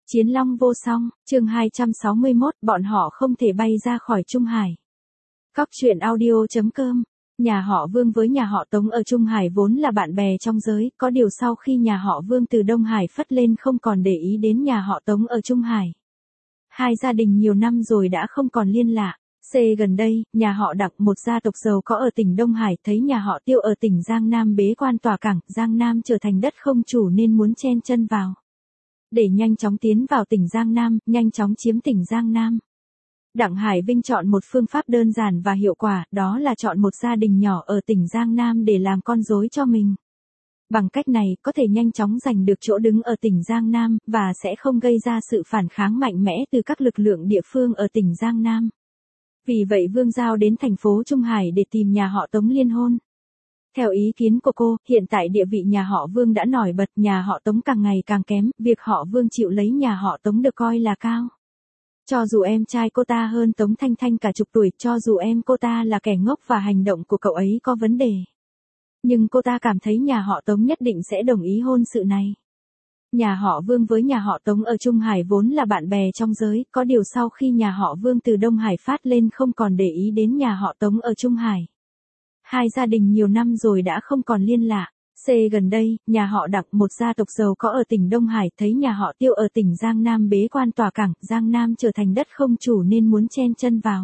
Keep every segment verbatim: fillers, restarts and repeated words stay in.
Chiến long vô song, chương hai trăm sáu mươi mốt, bọn họ không thể bay ra khỏi Trung Hải. Cóc truyện audio.com. Nhà họ Vương với nhà họ Tống ở Trung Hải vốn là bạn bè trong giới, có điều sau khi nhà họ Vương từ Đông Hải phất lên không còn để ý đến nhà họ Tống ở Trung Hải. Hai gia đình nhiều năm rồi đã không còn liên lạc. C gần đây, nhà họ Đặng, một gia tộc giàu có ở tỉnh Đông Hải, thấy nhà họ Tiêu ở tỉnh Giang Nam bế quan tòa cảng, Giang Nam trở thành đất không chủ nên muốn chen chân vào. Để nhanh chóng tiến vào tỉnh Giang Nam, nhanh chóng chiếm tỉnh Giang Nam. Đặng Hải Vinh chọn một phương pháp đơn giản và hiệu quả, đó là chọn một gia đình nhỏ ở tỉnh Giang Nam để làm con rối cho mình. Bằng cách này, có thể nhanh chóng giành được chỗ đứng ở tỉnh Giang Nam, và sẽ không gây ra sự phản kháng mạnh mẽ từ các lực lượng địa phương ở tỉnh Giang Nam. Vì vậy Vương Giao đến thành phố Trung Hải để tìm nhà họ Tống liên hôn. Theo ý kiến của cô, hiện tại địa vị nhà họ Vương đã nổi bật, nhà họ Tống càng ngày càng kém, việc họ Vương chịu lấy nhà họ Tống được coi là cao. Cho dù em trai cô ta hơn Tống Thanh Thanh cả chục tuổi, cho dù em cô ta là kẻ ngốc và hành động của cậu ấy có vấn đề. Nhưng cô ta cảm thấy nhà họ Tống nhất định sẽ đồng ý hôn sự này. Nhà họ Vương với nhà họ Tống ở Trung Hải vốn là bạn bè trong giới, có điều sau khi nhà họ Vương từ Đông Hải phát lên không còn để ý đến nhà họ Tống ở Trung Hải. Hai gia đình nhiều năm rồi đã không còn liên lạc. C gần đây, nhà họ Đặng, một gia tộc giàu có ở tỉnh Đông Hải, thấy nhà họ Tiêu ở tỉnh Giang Nam bế quan tòa cảng, Giang Nam trở thành đất không chủ nên muốn chen chân vào.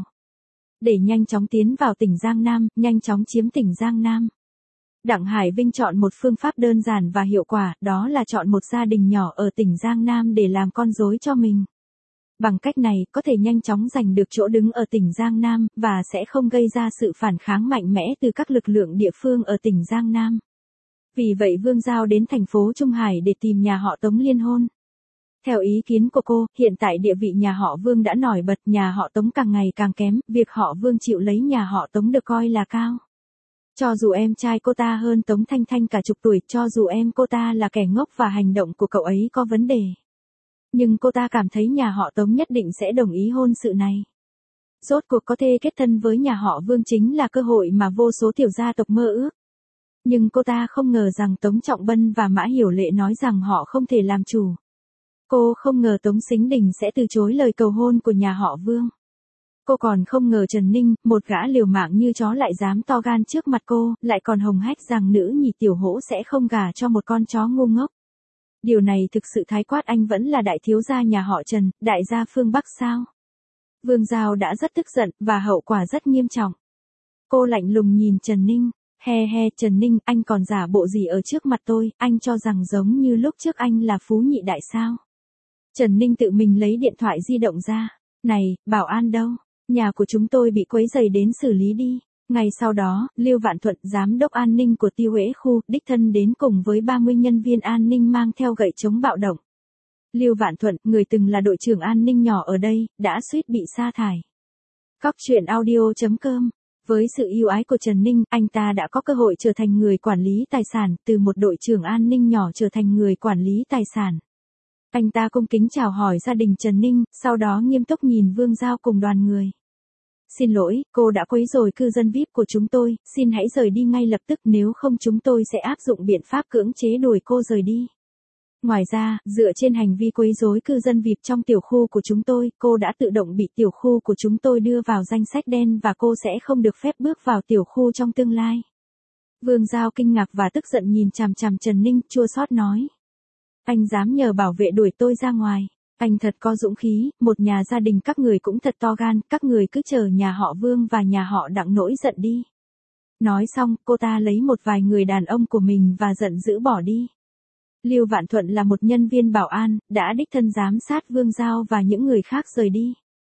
Để nhanh chóng tiến vào tỉnh Giang Nam, nhanh chóng chiếm tỉnh Giang Nam. Đặng Hải Vinh chọn một phương pháp đơn giản và hiệu quả, đó là chọn một gia đình nhỏ ở tỉnh Giang Nam để làm con rối cho mình. Bằng cách này, có thể nhanh chóng giành được chỗ đứng ở tỉnh Giang Nam, và sẽ không gây ra sự phản kháng mạnh mẽ từ các lực lượng địa phương ở tỉnh Giang Nam. Vì vậy Vương Giao đến thành phố Trung Hải để tìm nhà họ Tống liên hôn. Theo ý kiến của cô, hiện tại địa vị nhà họ Vương đã nổi bật, nhà họ Tống càng ngày càng kém, việc họ Vương chịu lấy nhà họ Tống được coi là cao. Cho dù em trai cô ta hơn Tống Thanh Thanh cả chục tuổi, cho dù em cô ta là kẻ ngốc và hành động của cậu ấy có vấn đề. Nhưng cô ta cảm thấy nhà họ Tống nhất định sẽ đồng ý hôn sự này. Rốt cuộc có thể kết thân với nhà họ Vương chính là cơ hội mà vô số tiểu gia tộc mơ ước. Nhưng cô ta không ngờ rằng Tống Trọng Bân và Mã Hiểu Lệ nói rằng họ không thể làm chủ. Cô không ngờ Tống Sính Đình sẽ từ chối lời cầu hôn của nhà họ Vương. Cô còn không ngờ Trần Ninh, một gã liều mạng như chó lại dám to gan trước mặt cô, lại còn hồng hách rằng nữ nhì Tiểu Hỗ sẽ không gả cho một con chó ngu ngốc. Điều này thực sự thái quát, anh vẫn là đại thiếu gia nhà họ Trần, đại gia phương Bắc sao? Vương Giao đã rất tức giận, và hậu quả rất nghiêm trọng. Cô lạnh lùng nhìn Trần Ninh, he he, Trần Ninh, anh còn giả bộ gì ở trước mặt tôi, anh cho rằng giống như lúc trước anh là phú nhị đại sao? Trần Ninh tự mình lấy điện thoại di động ra, này, bảo an đâu? Nhà của chúng tôi bị quấy rầy, đến xử lý đi. Ngay sau đó, Lưu Vạn Thuận, giám đốc an ninh của Tiêu Uế khu, đích thân đến cùng với ba mươi nhân viên an ninh mang theo gậy chống bạo động. Lưu Vạn Thuận, người từng là đội trưởng an ninh nhỏ ở đây, đã suýt bị sa thải. Cóc truyện audio.com. Với sự ưu ái của Trần Ninh, anh ta đã có cơ hội trở thành người quản lý tài sản, từ một đội trưởng an ninh nhỏ trở thành người quản lý tài sản. Anh ta cung kính chào hỏi gia đình Trần Ninh, sau đó nghiêm túc nhìn Vương Giao cùng đoàn người. Xin lỗi, cô đã quấy rối cư dân vi ai pi của chúng tôi, xin hãy rời đi ngay lập tức, nếu không chúng tôi sẽ áp dụng biện pháp cưỡng chế đuổi cô rời đi. Ngoài ra, dựa trên hành vi quấy rối cư dân vi ai pi trong tiểu khu của chúng tôi, cô đã tự động bị tiểu khu của chúng tôi đưa vào danh sách đen và cô sẽ không được phép bước vào tiểu khu trong tương lai. Vương Giao kinh ngạc và tức giận nhìn chằm chằm Trần Ninh, chua xót nói. Anh dám nhờ bảo vệ đuổi tôi ra ngoài. Anh thật có dũng khí, một nhà gia đình các người cũng thật to gan, các người cứ chờ nhà họ Vương và nhà họ Đặng nổi giận đi. Nói xong, cô ta lấy một vài người đàn ông của mình và giận dữ bỏ đi. Lưu Vạn Thuận là một nhân viên bảo an, đã đích thân giám sát Vương Giao và những người khác rời đi.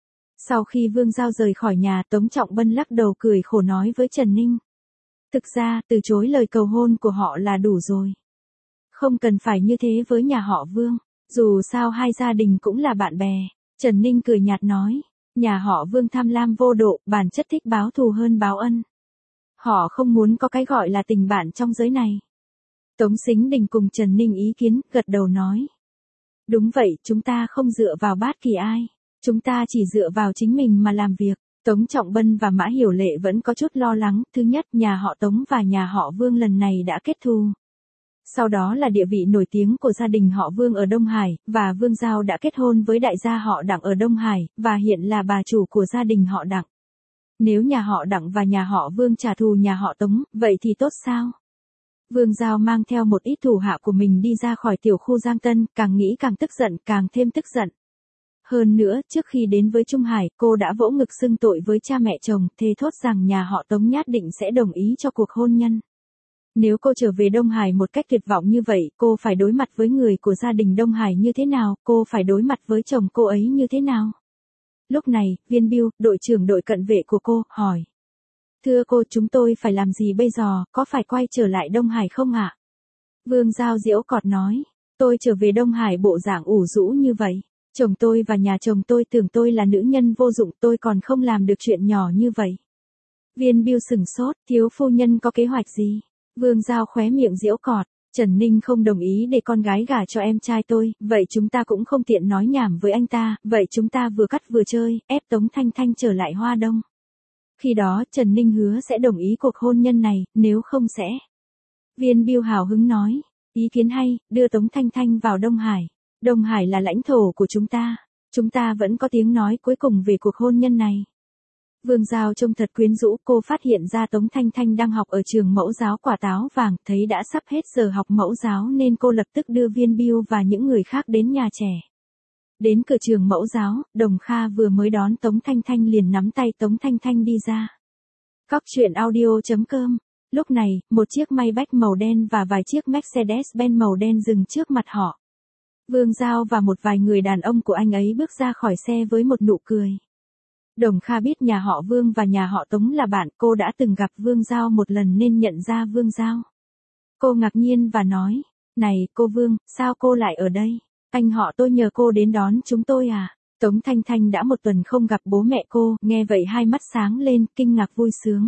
Sau khi Vương Giao rời khỏi nhà, Tống Trọng Bân lắc đầu cười khổ nói với Trần Ninh. Thực ra, từ chối lời cầu hôn của họ là đủ rồi. Không cần phải như thế với nhà họ Vương. Dù sao hai gia đình cũng là bạn bè. Trần Ninh cười nhạt nói. Nhà họ Vương tham lam vô độ, bản chất thích báo thù hơn báo ân. Họ không muốn có cái gọi là tình bạn trong giới này. Tống Sính Đình cùng Trần Ninh ý kiến, gật đầu nói. Đúng vậy, chúng ta không dựa vào bất kỳ ai. Chúng ta chỉ dựa vào chính mình mà làm việc. Tống Trọng Bân và Mã Hiểu Lệ vẫn có chút lo lắng. Thứ nhất, nhà họ Tống và nhà họ Vương lần này đã kết thù. Sau đó là địa vị nổi tiếng của gia đình họ Vương ở Đông Hải, và Vương Giao đã kết hôn với đại gia họ Đặng ở Đông Hải, và hiện là bà chủ của gia đình họ Đặng. Nếu nhà họ Đặng và nhà họ Vương trả thù nhà họ Tống, vậy thì tốt sao? Vương Giao mang theo một ít thủ hạ của mình đi ra khỏi tiểu khu Giang Tân, càng nghĩ càng tức giận, càng thêm tức giận. Hơn nữa, trước khi đến với Trung Hải, cô đã vỗ ngực xưng tội với cha mẹ chồng, thề thốt rằng nhà họ Tống nhất định sẽ đồng ý cho cuộc hôn nhân. Nếu cô trở về Đông Hải một cách tuyệt vọng như vậy, cô phải đối mặt với người của gia đình Đông Hải như thế nào, cô phải đối mặt với chồng cô ấy như thế nào? Lúc này, Viên Biêu, đội trưởng đội cận vệ của cô, hỏi. Thưa cô, chúng tôi phải làm gì bây giờ, có phải quay trở lại Đông Hải không ạ? Vương Giao giễu cợt nói. Tôi trở về Đông Hải bộ dạng ủ rũ như vậy. Chồng tôi và nhà chồng tôi tưởng tôi là nữ nhân vô dụng, tôi còn không làm được chuyện nhỏ như vậy. Viên Biêu sửng sốt, thiếu phu nhân có kế hoạch gì? Vương Giao khóe miệng giễu cợt. Trần Ninh không đồng ý để con gái gả cho em trai tôi, vậy chúng ta cũng không tiện nói nhảm với anh ta, vậy chúng ta vừa cắt vừa chơi, ép Tống Thanh Thanh trở lại Hoa Đông. Khi đó Trần Ninh hứa sẽ đồng ý cuộc hôn nhân này, nếu không sẽ. Viên Biêu hào hứng nói, ý kiến hay, đưa Tống Thanh Thanh vào Đông Hải. Đông Hải là lãnh thổ của chúng ta, chúng ta vẫn có tiếng nói cuối cùng về cuộc hôn nhân này. Vương Giao trông thật quyến rũ, cô phát hiện ra Tống Thanh Thanh đang học ở trường mẫu giáo Quả Táo Vàng, thấy đã sắp hết giờ học mẫu giáo nên cô lập tức đưa Viên Biêu và những người khác đến nhà trẻ. Đến cửa trường mẫu giáo, Đồng Kha vừa mới đón Tống Thanh Thanh liền nắm tay Tống Thanh Thanh đi ra. Cóc truyện audio chấm com. Lúc này, một chiếc Maybach màu đen và vài chiếc Mercedes-Benz màu đen dừng trước mặt họ. Vương Giao và một vài người đàn ông của anh ấy bước ra khỏi xe với một nụ cười. Đồng Kha biết nhà họ Vương và nhà họ Tống là bạn, cô đã từng gặp Vương Giao một lần nên nhận ra Vương Giao. Cô ngạc nhiên và nói, này, cô Vương, sao cô lại ở đây? Anh họ tôi nhờ cô đến đón chúng tôi à? Tống Thanh Thanh đã một tuần không gặp bố mẹ cô, nghe vậy hai mắt sáng lên, kinh ngạc vui sướng.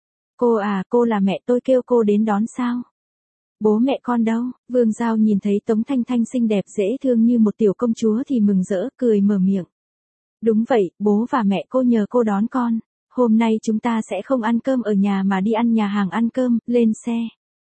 Cô à, cô là mẹ tôi kêu cô đến đón sao? Bố mẹ con đâu? Vương Giao nhìn thấy Tống Thanh Thanh xinh đẹp dễ thương như một tiểu công chúa thì mừng rỡ, cười mở miệng. Đúng vậy, bố và mẹ cô nhờ cô đón con. Hôm nay chúng ta sẽ không ăn cơm ở nhà mà đi ăn nhà hàng ăn cơm, lên xe.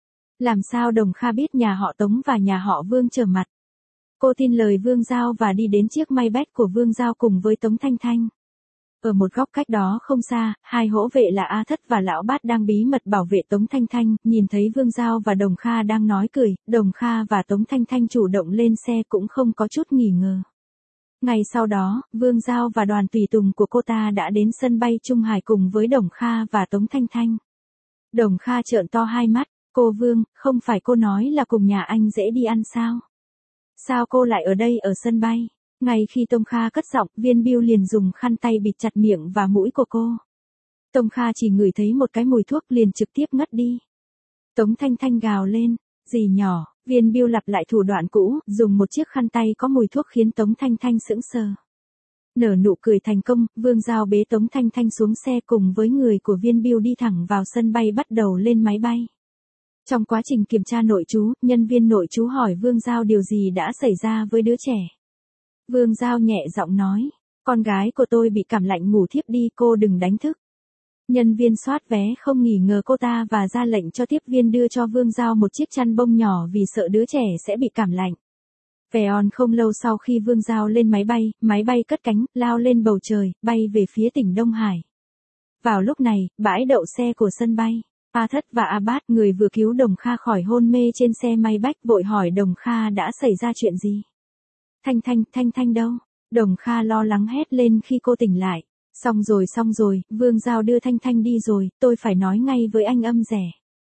Làm sao Đồng Kha biết nhà họ Tống và nhà họ Vương trở mặt? Cô tin lời Vương Giao và đi đến chiếc Maybach của Vương Giao cùng với Tống Thanh Thanh. Ở một góc cách đó không xa, hai hỗ vệ là A Thất và Lão Bát đang bí mật bảo vệ Tống Thanh Thanh, nhìn thấy Vương Giao và Đồng Kha đang nói cười, Đồng Kha và Tống Thanh Thanh chủ động lên xe cũng không có chút nghi ngờ. Ngày sau đó, Vương Giao và đoàn tùy tùng của cô ta đã đến sân bay Trung Hải cùng với Đồng Kha và Tống Thanh Thanh. Đồng Kha trợn to hai mắt, cô Vương, không phải cô nói là cùng nhà anh dễ đi ăn sao? Sao cô lại ở đây ở sân bay? Ngay khi Tông Kha cất giọng, Viên Biêu liền dùng khăn tay bịt chặt miệng và mũi của cô. Tông Kha chỉ ngửi thấy một cái mùi thuốc liền trực tiếp ngất đi. Tống Thanh Thanh gào lên, dì nhỏ, Viên Biêu lặp lại thủ đoạn cũ, dùng một chiếc khăn tay có mùi thuốc khiến Tống Thanh Thanh sững sờ. Nở nụ cười thành công, Vương Giao bế Tống Thanh Thanh xuống xe cùng với người của Viên Biêu đi thẳng vào sân bay bắt đầu lên máy bay. Trong quá trình kiểm tra nội trú, nhân viên nội trú hỏi Vương Giao điều gì đã xảy ra với đứa trẻ. Vương Giao nhẹ giọng nói, con gái của tôi bị cảm lạnh ngủ thiếp đi, cô đừng đánh thức. Nhân viên soát vé không nghỉ ngờ cô ta và ra lệnh cho tiếp viên đưa cho Vương Giao một chiếc chăn bông nhỏ vì sợ đứa trẻ sẽ bị cảm lạnh. Vèon không lâu sau khi Vương Giao lên máy bay, máy bay cất cánh, lao lên bầu trời, bay về phía tỉnh Đông Hải. Vào lúc này, bãi đậu xe của sân bay, A Thất và A Bát, người vừa cứu Đồng Kha khỏi hôn mê trên xe Maybach, vội hỏi Đồng Kha đã xảy ra chuyện gì. Thanh Thanh, Thanh Thanh đâu? Đồng Kha lo lắng hét lên khi cô tỉnh lại. Xong rồi xong rồi, Vương Giao đưa Thanh Thanh đi rồi, tôi phải nói ngay với anh Âm Rẻ.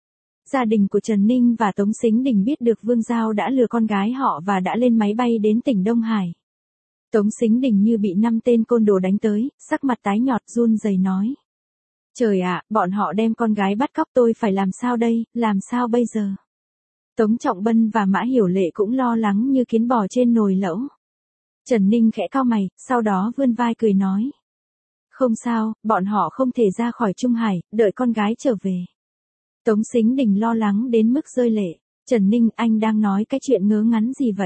Gia đình của Trần Ninh và Tống Sính Đình biết được Vương Giao đã lừa con gái họ và đã lên máy bay đến tỉnh Đông Hải. Tống Sính Đình như bị năm tên côn đồ đánh tới, sắc mặt tái nhọt run rẩy nói. Trời ạ, bọn họ đem con gái bắt cóc, tôi phải làm sao đây, làm sao bây giờ? Tống Trọng Bân và Mã Hiểu Lệ cũng lo lắng như kiến bò trên nồi lẩu. Trần Ninh khẽ cau mày, sau đó vươn vai cười nói. Không sao, bọn họ không thể ra khỏi Trung Hải, đợi con gái trở về. Tống Sính Đình lo lắng đến mức rơi lệ. Trần Ninh, anh đang nói cái chuyện ngớ ngắn gì vậy?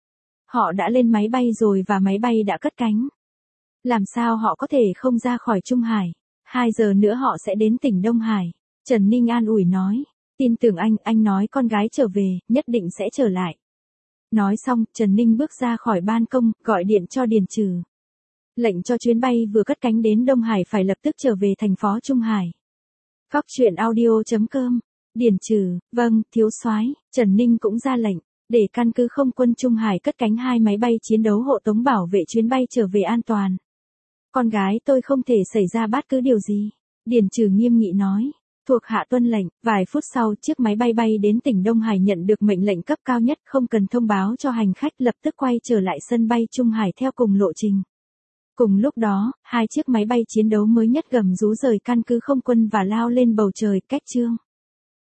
Họ đã lên máy bay rồi và máy bay đã cất cánh. Làm sao họ có thể không ra khỏi Trung Hải? Hai giờ nữa họ sẽ đến tỉnh Đông Hải. Trần Ninh an ủi nói. Tin tưởng anh, anh nói con gái trở về, nhất định sẽ trở lại. Nói xong, Trần Ninh bước ra khỏi ban công, gọi điện cho Điền Trừ. Lệnh cho chuyến bay vừa cất cánh đến Đông Hải phải lập tức trở về thành phố Trung Hải. Cóc truyện audio chấm com. Điền Trừ, vâng, thiếu soái. Trần Ninh cũng ra lệnh, để căn cứ không quân Trung Hải cất cánh hai máy bay chiến đấu hộ tống bảo vệ chuyến bay trở về an toàn. Con gái tôi không thể xảy ra bất cứ điều gì. Điền Trừ nghiêm nghị nói. Thuộc hạ tuân lệnh, vài phút sau chiếc máy bay bay đến tỉnh Đông Hải nhận được mệnh lệnh cấp cao nhất không cần thông báo cho hành khách lập tức quay trở lại sân bay Trung Hải theo cùng lộ trình. Cùng lúc đó, hai chiếc máy bay chiến đấu mới nhất gầm rú rời căn cứ không quân và lao lên bầu trời cách trương.